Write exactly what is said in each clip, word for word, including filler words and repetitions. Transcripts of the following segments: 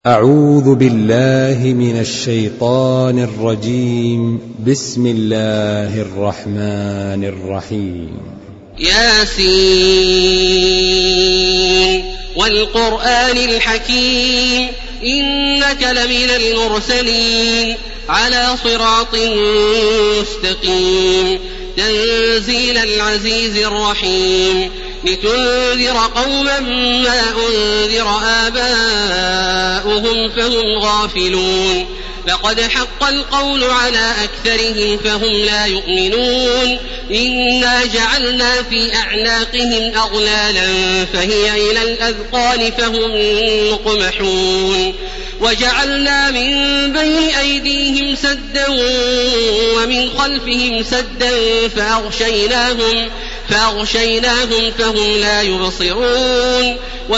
أعوذ بالله من الشيطان الرجيم. بسم الله الرحمن الرحيم. ياسين والقرآن الحكيم إنك لمن المرسلين على صراط مستقيم تنزيل العزيز الرحيم لتنذر قوما ما أنذر آباؤهم فهم غافلون لقد حق القول على أكثرهم فهم لا يؤمنون إنا جعلنا في أعناقهم أغلالا فهي إلى الأذقان فهم مقمحون وجعلنا من بين أيديهم سدا ومن خلفهم سدا فأغشيناهم فأغشيناهم فهم لا يبصرون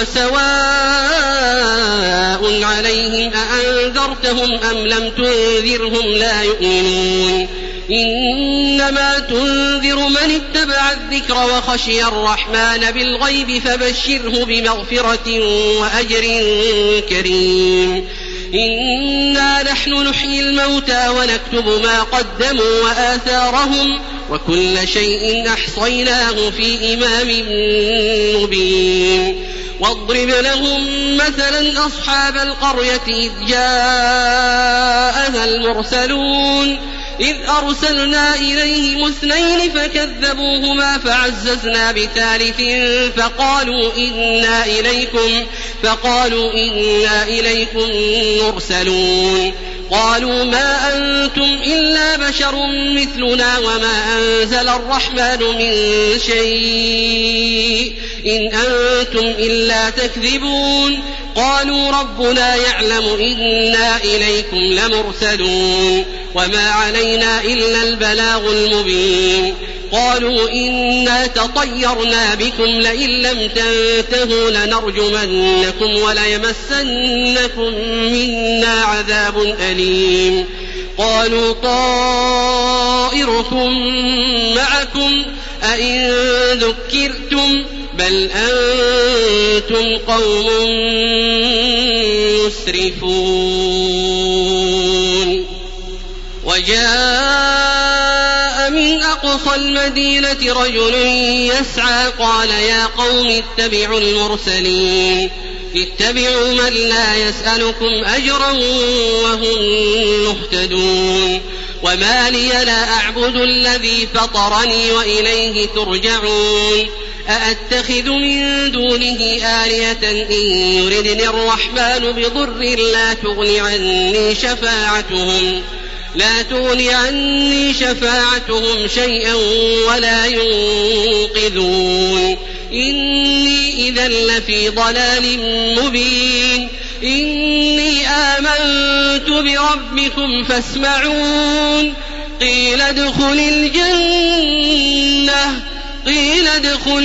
وسواء عليهم أأنذرتهم أم لم تنذرهم لا يؤمنون إنما تنذر من اتبع الذكر وخشي الرحمن بالغيب فبشره بمغفرة وأجر كريم إنا نحن نحيي الموتى ونكتب ما قدموا وآثارهم وكل شيء أحصيناه في إمام مبين واضرب لهم مثلا أصحاب القرية إذ جاءها المرسلون إذ أرسلنا إليهم اثنين فكذبوهما فعززنا بثالث فقالوا إنا إليكم فقالوا إنا إليكم مرسلون قالوا ما أنتم إلا بشر مثلنا وما أنزل الرحمن من شيء إن أنتم إلا تكذبون قالوا ربنا يعلم إنا إليكم لمرسلون وما علينا إلا البلاغ المبين قالوا إنا تطيرنا بكم لئن لم تنتهوا لنرجمنكم وليمسنكم منا عذاب أليم قالوا طائركم معكم أئن ذكرتم بل أنتم قوم مسرفون وجاء من أقصى المدينة رجل يسعى قال يا قوم اتبعوا المرسلين اتبعوا من لا يسألكم أجرا وهم مهتدون وما لي لا أعبد الذي فطرني وإليه ترجعون أأتخذ من دونه آلهة إن يردني الرحمن بضر لا تغن عني شفاعتهم لا تغني عني شفاعتهم شيئا ولا ينقذون إني إذا لفي ضلال مبين إني آمنت بربكم فاسمعون قيل ادخل الجنة قيل ادخل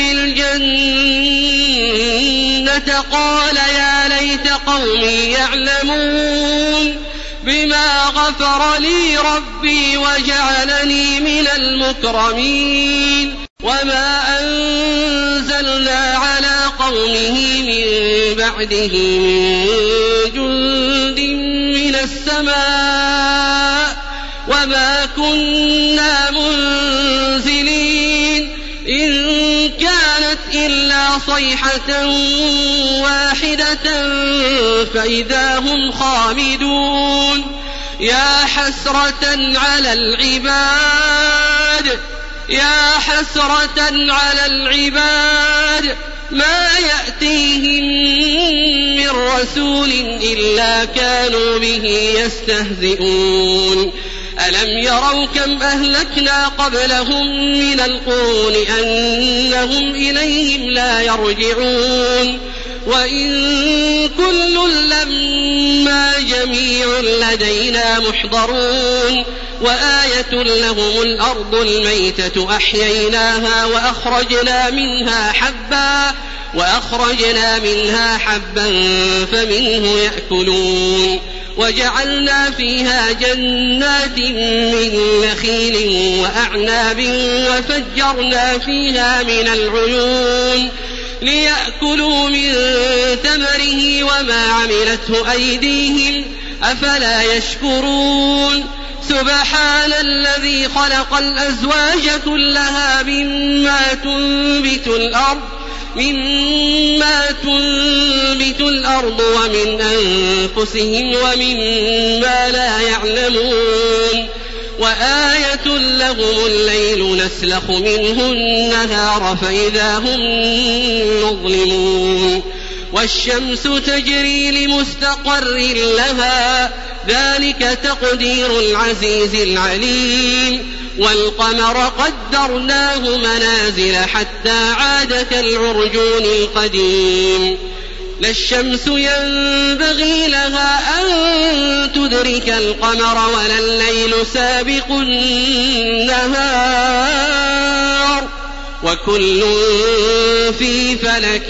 الجنة قال يا ليت قومي يعلمون بما غفر لي ربي وجعلني من المكرمين وما أنزلنا على قومه من بعده من جند من السماء وما كنا منزلين إن كانت إلا صيحة واحدة فإذا هم خامدون يا حسرة على العباد يا حسرة على العباد ما يأتيهم من رسول إلا كانوا به يستهزئون ألم يروا كم أهلكنا قبلهم من القرون أنهم إليهم لا يرجعون وإن كل لما جميع لدينا محضرون وآية لهم الأرض الميتة أحييناها وأخرجنا منها حبا وأخرجنا منها حبا فمنه يأكلون وجعلنا فيها جنات من نخيل وأعناب وفجرنا فيها من العيون ليأكلوا من ثمره وما عملته أيديهم أفلا يشكرون سبحان الذي خلق الأزواج كلها مما تنبت الأرض مما تنبت الأرض ومن أنفسهم ومما لا يعلمون وآية لهم الليل نسلخ منه النهار فإذا هم مظلمون والشمس تجري لمستقر لها ذلك تقدير العزيز العليم والقمر قدرناه منازل حتى عاد كالعرجون القديم لا الشمس ينبغي لها أن تدرك القمر ولا الليل سابق النهار وكل في فلك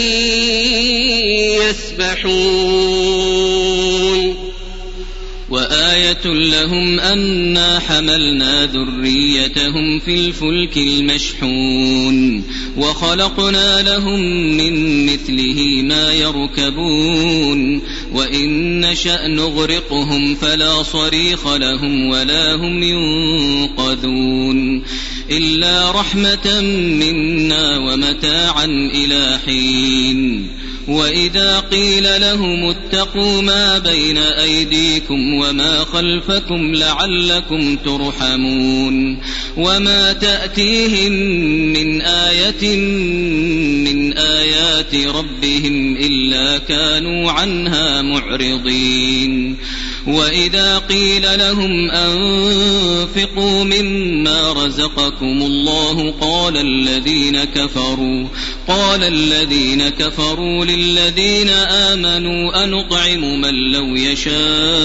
يسبحون وآية لهم أنا حملنا ذريتهم في الفلك المشحون وخلقنا لهم من مثله ما يركبون وإن نشأ نغرقهم فلا صريخ لهم ولا هم ينقذون إلا رحمة منا ومتاعا إلى حين وإذا قيل لهم اتقوا ما بين أيديكم وما خلفكم لعلكم ترحمون وما تأتيهم من آية من آيات ربهم إلا كانوا عنها معرضين وإذا قيل لهم أنفقوا مما رزقكم الله قال الذين كفروا قال الذين كفروا للذين آمنوا أنطعم من لو يشاء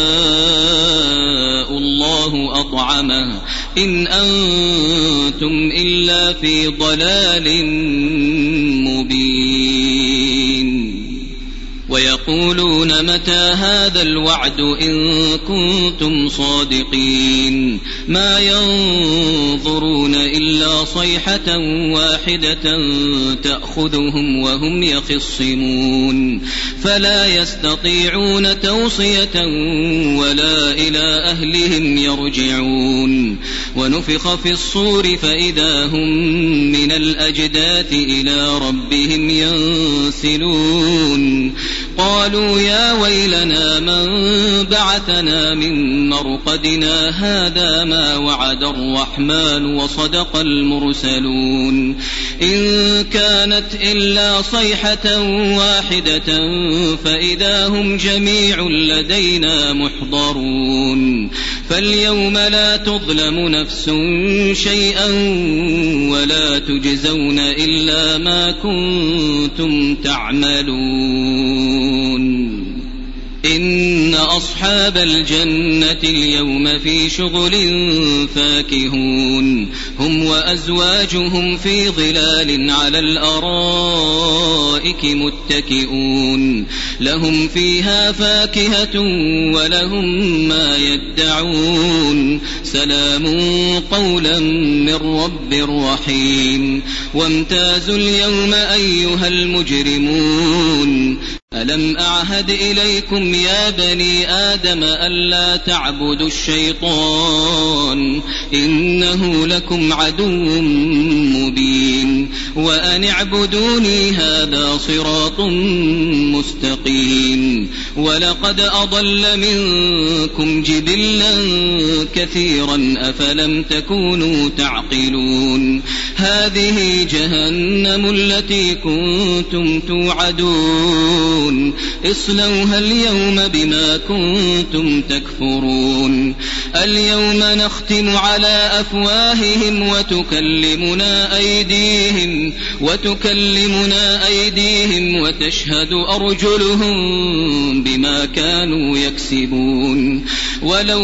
الله أطعمه إن أنتم إلا في ضلال مبين ويقولون متى هذا الوعد إن كنتم صادقين ما ينظرون إلا صيحة واحدة تأخذهم وهم يخصمون فلا يستطيعون توصية ولا إلى أهلهم يرجعون ونفخ في الصور فإذا هم من الأجداث إلى ربهم ينسلون قالوا يا ويلنا من بعثنا من مرقدنا هذا ما وعد الرحمن وصدق المرسلون إن كانت إلا صيحة واحدة فإذا هم جميع لدينا محضرون فاليوم لا تظلم نفس شيئا ولا تجزون إلا ما كنتم تعملون إن أصحاب الجنة اليوم في شغل فاكهون هم وأزواجهم في ظلال على الأرائك متكئون لهم فيها فاكهة ولهم ما يدعون سلام قولا من رب رحيم وامتازوا اليوم أيها المجرمون ألم أعهد إليكم يا بني آدم ألا تعبدوا الشيطان إنه لكم عدو مبين وأن اعبدوني هذا صراط مستقيم ولقد أضل منكم جبلا كثيرا أفلم تكونوا تعقلون هذه جهنم التي كنتم توعدون اصلوها اليوم بما كنتم تكفرون اليوم نختم على أفواههم وتكلمنا أيديهم وتكلمنا أيديهم وتشهد أرجلهم بما كانوا يكسبون ولو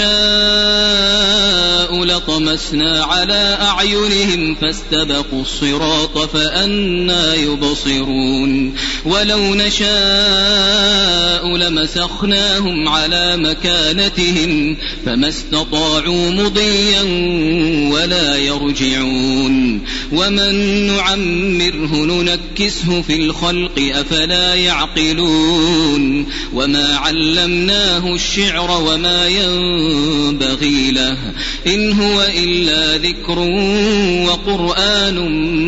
نشاء لطمسنا على أعينهم فاستبقوا الصراط فأنى يبصرون ولو نشاء نشاء لمسخناهم على مكانتهم فما استطاعوا مضيا ولا يرجعون ومن نعمره ننكسه في الخلق أفلا يعقلون وما علمناه الشعر وما ينبغي له إن هو إلا ذكر وقرآن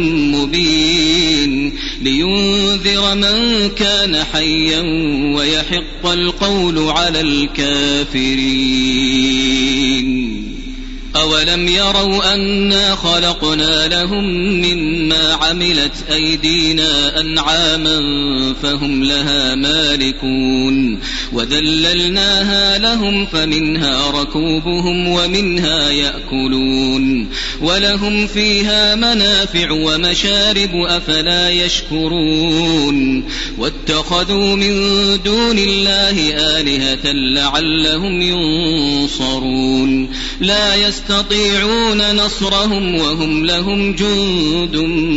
مبين لينذر من كان حيا ويحق القول على الكافرين أولم يروا أنا خلقنا لهم مما عملت أيدينا أنعاما فهم لها مالكون وذللناها لهم فمنها ركوبهم ومنها يأكلون ولهم فيها منافع ومشارب أفلا يشكرون واتخذوا من دون الله آلهة لعلهم ينصرون لا يستطيعون نصرهم وهم لهم جند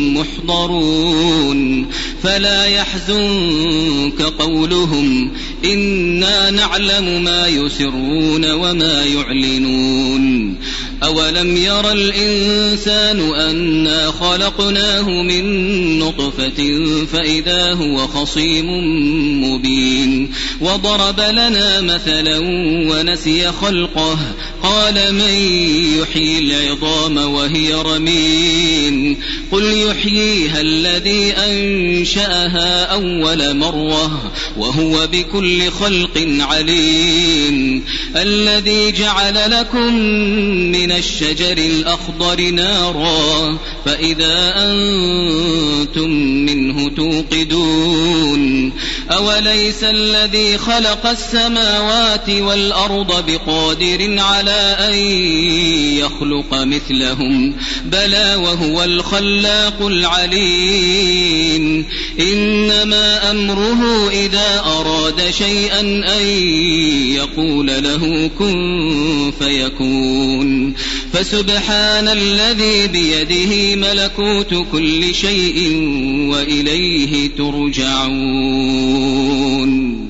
محضرون فلا يحزنك قولهم إنا نعلم ما يسرون وما يعلنون أولم ير الإنسان أنا خلقناه من نطفة فإذا هو خصيم مبين وضرب لنا مثلا ونسي خلقه قال من يحيي العظام وهي رميم قل يحييها الذي أنشأها أول مرة وهو بكل خلق عليم الذي جعل لكم من الشجر الأخضر نارا فإذا أنتم منه توقدون أوليس الذي خلق السماوات والأرض بقادر على أن يخلق مثلهم بلى وهو الخلاق العليم إنما أمره إذا أراد شيئا أن يقول له كن فيكون فسبحان الذي بيده ملكوت كل شيء وإليه ترجعون.